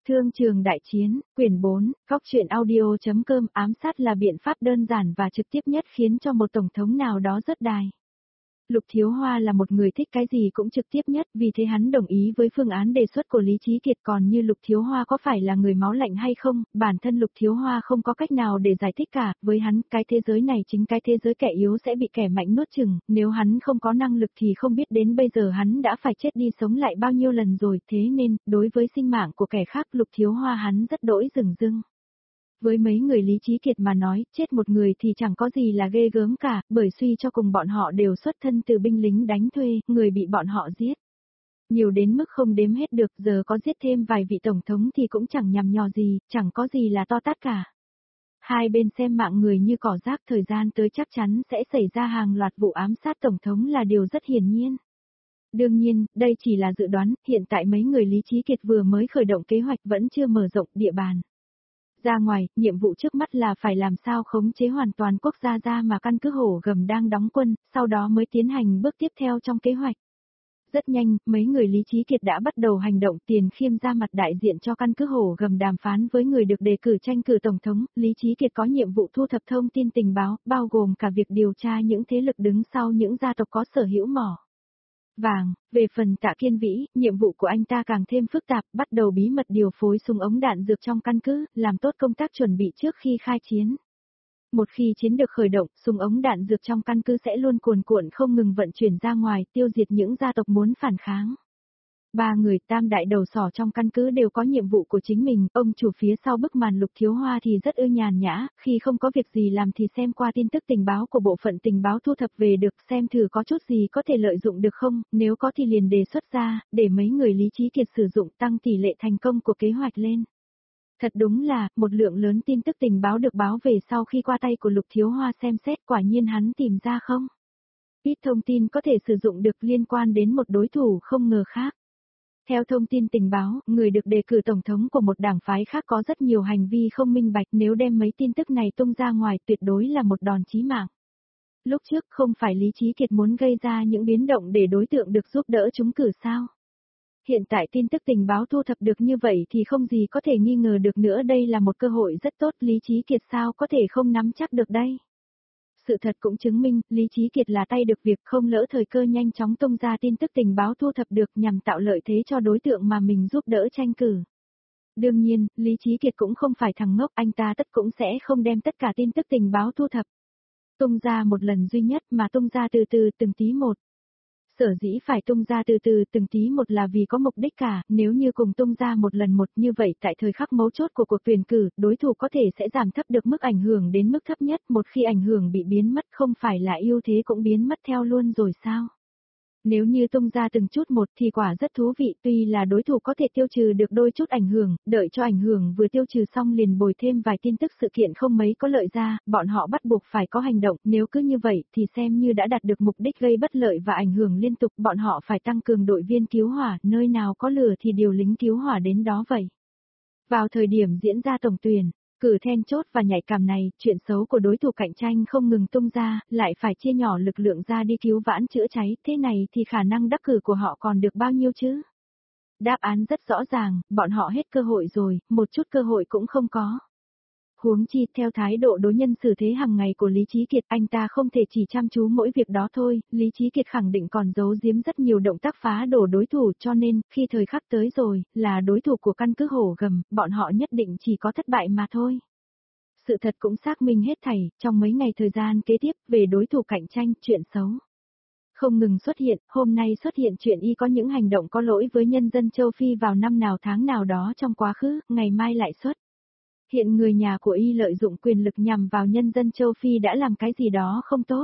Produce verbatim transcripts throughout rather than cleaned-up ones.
Thương trường đại chiến, quyển bốn, góc truyện audio.com ám sát là biện pháp đơn giản và trực tiếp nhất khiến cho một tổng thống nào đó rớt đài. Lục Thiếu Hoa là một người thích cái gì cũng trực tiếp nhất, vì thế hắn đồng ý với phương án đề xuất của Lý Chí Kiệt. Còn như Lục Thiếu Hoa có phải là người máu lạnh hay không, bản thân Lục Thiếu Hoa không có cách nào để giải thích cả, với hắn, cái thế giới này chính cái thế giới kẻ yếu sẽ bị kẻ mạnh nuốt chửng, nếu hắn không có năng lực thì không biết đến bây giờ hắn đã phải chết đi sống lại bao nhiêu lần rồi, thế nên, đối với sinh mạng của kẻ khác Lục Thiếu Hoa hắn rất đỗi dửng dưng. Với mấy người Lý Chí Kiệt mà nói, chết một người thì chẳng có gì là ghê gớm cả, bởi suy cho cùng bọn họ đều xuất thân từ binh lính đánh thuê, người bị bọn họ giết. Nhiều đến mức không đếm hết được, giờ có giết thêm vài vị tổng thống thì cũng chẳng nhằm nhò gì, chẳng có gì là to tát cả. Hai bên xem mạng người như cỏ rác, thời gian tới chắc chắn sẽ xảy ra hàng loạt vụ ám sát tổng thống là điều rất hiển nhiên. Đương nhiên, đây chỉ là dự đoán, hiện tại mấy người Lý Chí Kiệt vừa mới khởi động kế hoạch vẫn chưa mở rộng địa bàn. Ra ngoài, nhiệm vụ trước mắt là phải làm sao khống chế hoàn toàn quốc gia ra mà căn cứ Hổ Gầm đang đóng quân, sau đó mới tiến hành bước tiếp theo trong kế hoạch. Rất nhanh, mấy người Lý Chí Kiệt đã bắt đầu hành động. Tiền Khiêm ra mặt đại diện cho căn cứ Hổ Gầm đàm phán với người được đề cử tranh cử tổng thống. Lý Chí Kiệt có nhiệm vụ thu thập thông tin tình báo, bao gồm cả việc điều tra những thế lực đứng sau những gia tộc có sở hữu mỏ vàng. Về phần Tạ Kiên Vĩ, nhiệm vụ của anh ta càng thêm phức tạp, bắt đầu bí mật điều phối súng ống đạn dược trong căn cứ, làm tốt công tác chuẩn bị trước khi khai chiến. Một khi chiến được khởi động, súng ống đạn dược trong căn cứ sẽ luôn cuồn cuộn không ngừng vận chuyển ra ngoài, tiêu diệt những gia tộc muốn phản kháng. Ba người tam đại đầu sỏ trong căn cứ đều có nhiệm vụ của chính mình, ông chủ phía sau bức màn Lục Thiếu Hoa thì rất ưa nhàn nhã, khi không có việc gì làm thì xem qua tin tức tình báo của bộ phận tình báo thu thập về được, xem thử có chút gì có thể lợi dụng được không, nếu có thì liền đề xuất ra, để mấy người Lý Chí Kiệt sử dụng tăng tỷ lệ thành công của kế hoạch lên. Thật đúng là, một lượng lớn tin tức tình báo được báo về sau khi qua tay của Lục Thiếu Hoa xem xét, quả nhiên hắn tìm ra không ít thông tin có thể sử dụng được liên quan đến một đối thủ không ngờ khác. Theo thông tin tình báo, người được đề cử tổng thống của một đảng phái khác có rất nhiều hành vi không minh bạch, nếu đem mấy tin tức này tung ra ngoài tuyệt đối là một đòn chí mạng. Lúc trước không phải Lý Chí Kiệt muốn gây ra những biến động để đối tượng được giúp đỡ trúng cử sao? Hiện tại tin tức tình báo thu thập được như vậy thì không gì có thể nghi ngờ được nữa, đây là một cơ hội rất tốt, Lý Chí Kiệt sao có thể không nắm chắc được đây? Sự thật cũng chứng minh, Lý Chí Kiệt là tay được việc, không lỡ thời cơ nhanh chóng tung ra tin tức tình báo thu thập được nhằm tạo lợi thế cho đối tượng mà mình giúp đỡ tranh cử. Đương nhiên, Lý Chí Kiệt cũng không phải thằng ngốc, anh ta tất cũng sẽ không đem tất cả tin tức tình báo thu thập tung ra một lần duy nhất mà tung ra từ từ từng tí một. Sở dĩ phải tung ra từ từ từng tí một là vì có mục đích cả, nếu như cùng tung ra một lần một như vậy tại thời khắc mấu chốt của cuộc tuyển cử, đối thủ có thể sẽ giảm thấp được mức ảnh hưởng đến mức thấp nhất, một khi ảnh hưởng bị biến mất không phải là ưu thế cũng biến mất theo luôn rồi sao? Nếu như tung ra từng chút một thì quả rất thú vị, tuy là đối thủ có thể tiêu trừ được đôi chút ảnh hưởng, đợi cho ảnh hưởng vừa tiêu trừ xong liền bồi thêm vài tin tức sự kiện không mấy có lợi ra, bọn họ bắt buộc phải có hành động, nếu cứ như vậy thì xem như đã đạt được mục đích gây bất lợi và ảnh hưởng liên tục, bọn họ phải tăng cường đội viên cứu hỏa, nơi nào có lửa thì điều lính cứu hỏa đến đó vậy. Vào thời điểm diễn ra tổng tuyển cử then chốt và nhạy cảm này, chuyện xấu của đối thủ cạnh tranh không ngừng tung ra, lại phải chia nhỏ lực lượng ra đi cứu vãn chữa cháy, thế này thì khả năng đắc cử của họ còn được bao nhiêu chứ? Đáp án rất rõ ràng, bọn họ hết cơ hội rồi, một chút cơ hội cũng không có. Huống chi, theo thái độ đối nhân xử thế hàng ngày của Lý Chí Kiệt, anh ta không thể chỉ chăm chú mỗi việc đó thôi, Lý Chí Kiệt khẳng định còn giấu giếm rất nhiều động tác phá đổ đối thủ, cho nên, khi thời khắc tới rồi, là đối thủ của căn cứ Hổ Gầm, bọn họ nhất định chỉ có thất bại mà thôi. Sự thật cũng xác minh hết thảy, trong mấy ngày thời gian kế tiếp, về đối thủ cạnh tranh, chuyện xấu không ngừng xuất hiện, hôm nay xuất hiện chuyện y có những hành động có lỗi với nhân dân châu Phi vào năm nào tháng nào đó trong quá khứ, ngày mai lại xuất hiện người nhà của y lợi dụng quyền lực nhằm vào nhân dân châu Phi đã làm cái gì đó không tốt.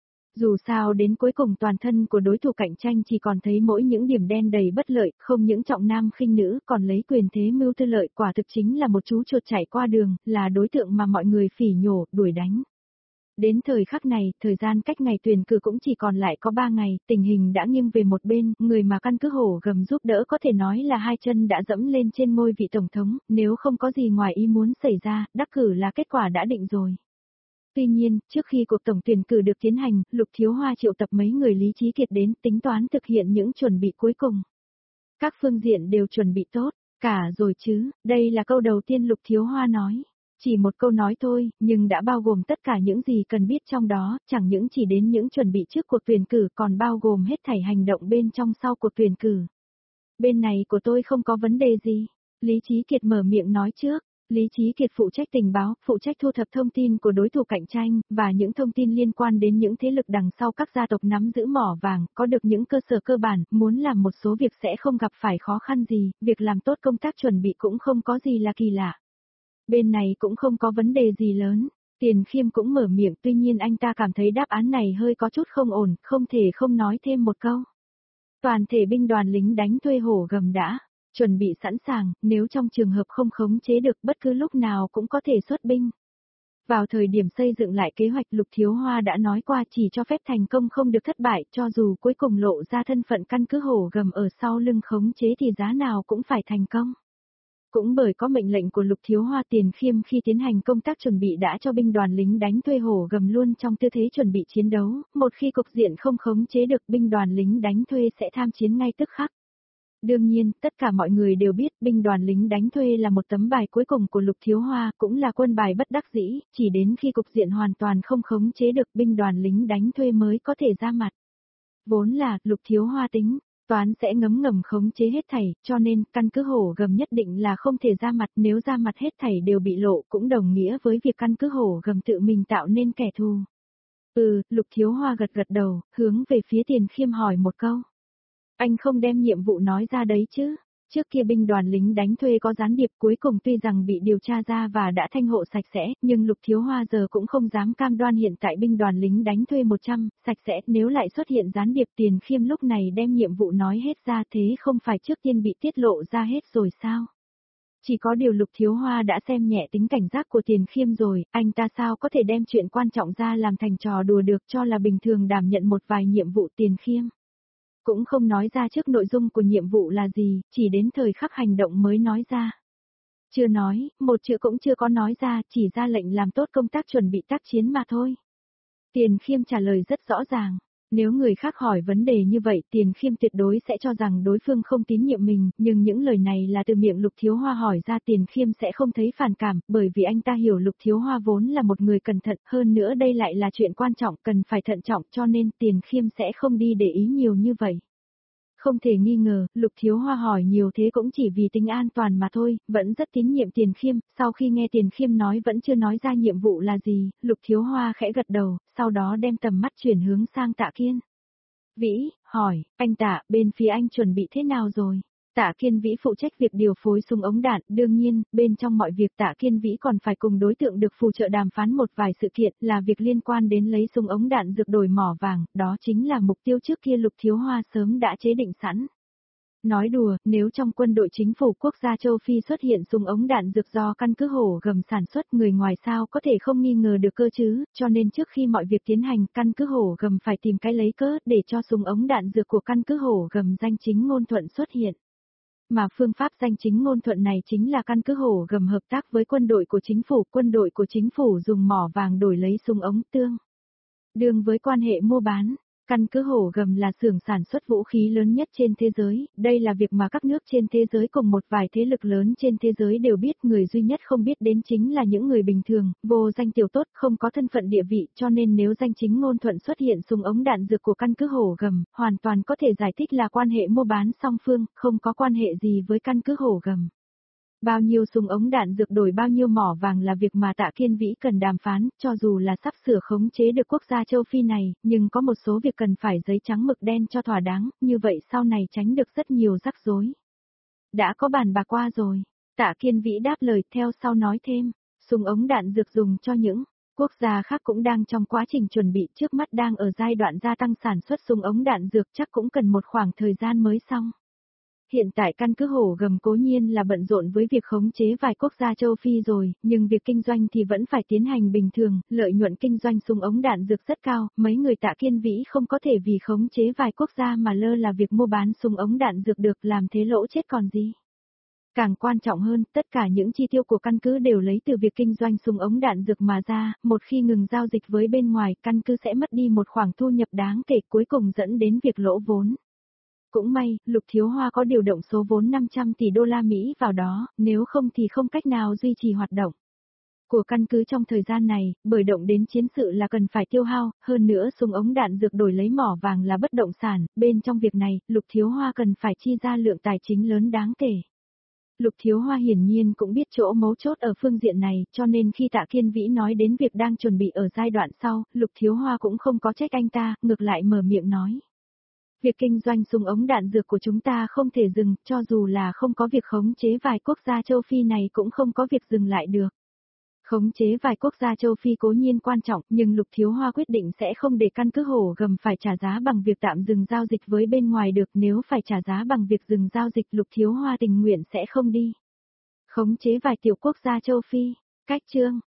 Dù sao đến cuối cùng toàn thân của đối thủ cạnh tranh chỉ còn thấy mỗi những điểm đen đầy bất lợi, không những trọng nam khinh nữ, còn lấy quyền thế mưu tư lợi, quả thực chính là một chú chuột chạy qua đường, là đối tượng mà mọi người phỉ nhổ, đuổi đánh. Đến thời khắc này, thời gian cách ngày tuyển cử cũng chỉ còn lại có ba ngày, tình hình đã nghiêng về một bên, người mà căn cứ Hổ Gầm giúp đỡ có thể nói là hai chân đã dẫm lên trên ngôi vị tổng thống, nếu không có gì ngoài ý muốn xảy ra, đắc cử là kết quả đã định rồi. Tuy nhiên, trước khi cuộc tổng tuyển cử được tiến hành, Lục Thiếu Hoa triệu tập mấy người Lý Chí Kiệt đến tính toán thực hiện những chuẩn bị cuối cùng. Các phương diện đều chuẩn bị tốt. Cả rồi chứ, đây là câu đầu tiên Lục Thiếu Hoa nói. Chỉ một câu nói thôi, nhưng đã bao gồm tất cả những gì cần biết trong đó, chẳng những chỉ đến những chuẩn bị trước cuộc tuyển cử còn bao gồm hết thảy hành động bên trong sau cuộc tuyển cử. Bên này của tôi không có vấn đề gì. Lý Chí Kiệt mở miệng nói trước. Lý Chí Kiệt phụ trách tình báo, phụ trách thu thập thông tin của đối thủ cạnh tranh, và những thông tin liên quan đến những thế lực đằng sau các gia tộc nắm giữ mỏ vàng, có được những cơ sở cơ bản, muốn làm một số việc sẽ không gặp phải khó khăn gì, việc làm tốt công tác chuẩn bị cũng không có gì là kỳ lạ. Bên này cũng không có vấn đề gì lớn. Tiền Khiêm cũng mở miệng, tuy nhiên anh ta cảm thấy đáp án này hơi có chút không ổn, không thể không nói thêm một câu. Toàn thể binh đoàn lính đánh thuê hổ gầm đã chuẩn bị sẵn sàng, nếu trong trường hợp không khống chế được bất cứ lúc nào cũng có thể xuất binh. Vào thời điểm xây dựng lại kế hoạch Lục Thiếu Hoa đã nói qua chỉ cho phép thành công không được thất bại, cho dù cuối cùng lộ ra thân phận căn cứ hổ gầm ở sau lưng khống chế thì giá nào cũng phải thành công. Cũng bởi có mệnh lệnh của Lục Thiếu Hoa, Tiền Khiêm khi tiến hành công tác chuẩn bị đã cho binh đoàn lính đánh thuê hổ gầm luôn trong tư thế chuẩn bị chiến đấu, một khi cục diện không khống chế được binh đoàn lính đánh thuê sẽ tham chiến ngay tức khắc. Đương nhiên, tất cả mọi người đều biết binh đoàn lính đánh thuê là một tấm bài cuối cùng của Lục Thiếu Hoa, cũng là quân bài bất đắc dĩ, chỉ đến khi cục diện hoàn toàn không khống chế được binh đoàn lính đánh thuê mới có thể ra mặt. Vốn là, Lục Thiếu Hoa tính, toán sẽ ngấm ngầm khống chế hết thảy, cho nên, căn cứ hổ gầm nhất định là không thể ra mặt, nếu ra mặt hết thảy đều bị lộ cũng đồng nghĩa với việc căn cứ hổ gầm tự mình tạo nên kẻ thù. Ừ, Lục Thiếu Hoa gật gật đầu, hướng về phía Tiền Khiêm hỏi một câu. Anh không đem nhiệm vụ nói ra đấy chứ? Trước kia binh đoàn lính đánh thuê có gián điệp, cuối cùng tuy rằng bị điều tra ra và đã thanh hộ sạch sẽ, nhưng Lục Thiếu Hoa giờ cũng không dám cam đoan hiện tại binh đoàn lính đánh thuê một trăm, sạch sẽ, nếu lại xuất hiện gián điệp. Tiền Khiêm lúc này đem nhiệm vụ nói hết ra, thế không phải trước tiên bị tiết lộ ra hết rồi sao? Chỉ có điều Lục Thiếu Hoa đã xem nhẹ tính cảnh giác của Tiền Khiêm rồi, anh ta sao có thể đem chuyện quan trọng ra làm thành trò đùa được, cho là bình thường đảm nhận một vài nhiệm vụ. Tiền Khiêm cũng không nói ra trước nội dung của nhiệm vụ là gì, chỉ đến thời khắc hành động mới nói ra. Chưa nói, một chữ cũng chưa có nói ra, chỉ ra lệnh làm tốt công tác chuẩn bị tác chiến mà thôi. Tiền Khiêm trả lời rất rõ ràng. Nếu người khác hỏi vấn đề như vậy, Tiền Khiêm tuyệt đối sẽ cho rằng đối phương không tín nhiệm mình, nhưng những lời này là từ miệng Lục Thiếu Hoa hỏi ra, Tiền Khiêm sẽ không thấy phản cảm, bởi vì anh ta hiểu Lục Thiếu Hoa vốn là một người cẩn thận, hơn nữa đây lại là chuyện quan trọng, cần phải thận trọng, cho nên Tiền Khiêm sẽ không đi để ý nhiều như vậy. Không thể nghi ngờ, Lục Thiếu Hoa hỏi nhiều thế cũng chỉ vì tính an toàn mà thôi, vẫn rất tín nhiệm Tiền Khiêm. Sau khi nghe Tiền Khiêm nói vẫn chưa nói ra nhiệm vụ là gì, Lục Thiếu Hoa khẽ gật đầu, sau đó đem tầm mắt chuyển hướng sang Tạ Kiên. Vĩ, hỏi, anh Tạ, bên phía anh chuẩn bị thế nào rồi? Tạ Kiên Vĩ phụ trách việc điều phối súng ống đạn, đương nhiên, bên trong mọi việc Tạ Kiên Vĩ còn phải cùng đối tượng được phù trợ đàm phán một vài sự kiện, là việc liên quan đến lấy súng ống đạn dược đổi mỏ vàng, đó chính là mục tiêu trước kia Lục Thiếu Hoa sớm đã chế định sẵn. Nói đùa, nếu trong quân đội chính phủ quốc gia châu Phi xuất hiện súng ống đạn dược do căn cứ hổ gầm sản xuất, người ngoài sao có thể không nghi ngờ được cơ chứ, cho nên trước khi mọi việc tiến hành, căn cứ hổ gầm phải tìm cái lấy cớ để cho súng ống đạn dược của căn cứ hổ gầm danh chính ngôn thuận xuất hiện. Mà phương pháp danh chính ngôn thuận này chính là căn cứ hổ gầm hợp tác với quân đội của chính phủ, quân đội của chính phủ dùng mỏ vàng đổi lấy súng ống tương. Đương với quan hệ mua bán, căn cứ hổ gầm là xưởng sản xuất vũ khí lớn nhất trên thế giới, đây là việc mà các nước trên thế giới cùng một vài thế lực lớn trên thế giới đều biết, người duy nhất không biết đến chính là những người bình thường, vô danh tiểu tốt, không có thân phận địa vị, cho nên nếu danh chính ngôn thuận xuất hiện súng ống đạn dược của căn cứ hổ gầm, hoàn toàn có thể giải thích là quan hệ mua bán song phương, không có quan hệ gì với căn cứ hổ gầm. Bao nhiêu súng ống đạn dược đổi bao nhiêu mỏ vàng là việc mà Tạ Kiên Vĩ cần đàm phán, cho dù là sắp sửa khống chế được quốc gia châu Phi này, nhưng có một số việc cần phải giấy trắng mực đen cho thỏa đáng, như vậy sau này tránh được rất nhiều rắc rối. Đã có bàn bạc qua rồi. Tạ Kiên Vĩ đáp lời, theo sau nói thêm, súng ống đạn dược dùng cho những quốc gia khác cũng đang trong quá trình chuẩn bị, trước mắt đang ở giai đoạn gia tăng sản xuất súng ống đạn dược, chắc cũng cần một khoảng thời gian mới xong. Hiện tại căn cứ hổ gầm cố nhiên là bận rộn với việc khống chế vài quốc gia châu Phi rồi, nhưng việc kinh doanh thì vẫn phải tiến hành bình thường, lợi nhuận kinh doanh súng ống đạn dược rất cao, mấy người Tạ Kiên Vĩ không có thể vì khống chế vài quốc gia mà lơ là việc mua bán súng ống đạn dược được, làm thế lỗ chết còn gì. Càng quan trọng hơn, tất cả những chi tiêu của căn cứ đều lấy từ việc kinh doanh súng ống đạn dược mà ra, một khi ngừng giao dịch với bên ngoài, căn cứ sẽ mất đi một khoản thu nhập đáng kể, cuối cùng dẫn đến việc lỗ vốn. Cũng may, Lục Thiếu Hoa có điều động số vốn năm trăm tỷ đô la Mỹ vào đó, nếu không thì không cách nào duy trì hoạt động của căn cứ trong thời gian này, bởi động đến chiến sự là cần phải tiêu hao, hơn nữa súng ống đạn dược đổi lấy mỏ vàng là bất động sản, bên trong việc này, Lục Thiếu Hoa cần phải chi ra lượng tài chính lớn đáng kể. Lục Thiếu Hoa hiển nhiên cũng biết chỗ mấu chốt ở phương diện này, cho nên khi Tạ Kiên Vĩ nói đến việc đang chuẩn bị ở giai đoạn sau, Lục Thiếu Hoa cũng không có trách anh ta, ngược lại mở miệng nói. Việc kinh doanh súng ống đạn dược của chúng ta không thể dừng, cho dù là không có việc khống chế vài quốc gia châu Phi này cũng không có việc dừng lại được. Khống chế vài quốc gia châu Phi cố nhiên quan trọng, nhưng Lục Thiếu Hoa quyết định sẽ không để căn cứ Hổ Gầm phải trả giá bằng việc tạm dừng giao dịch với bên ngoài được, nếu phải trả giá bằng việc dừng giao dịch Lục Thiếu Hoa tình nguyện sẽ không đi. Khống chế vài tiểu quốc gia châu Phi, cách chương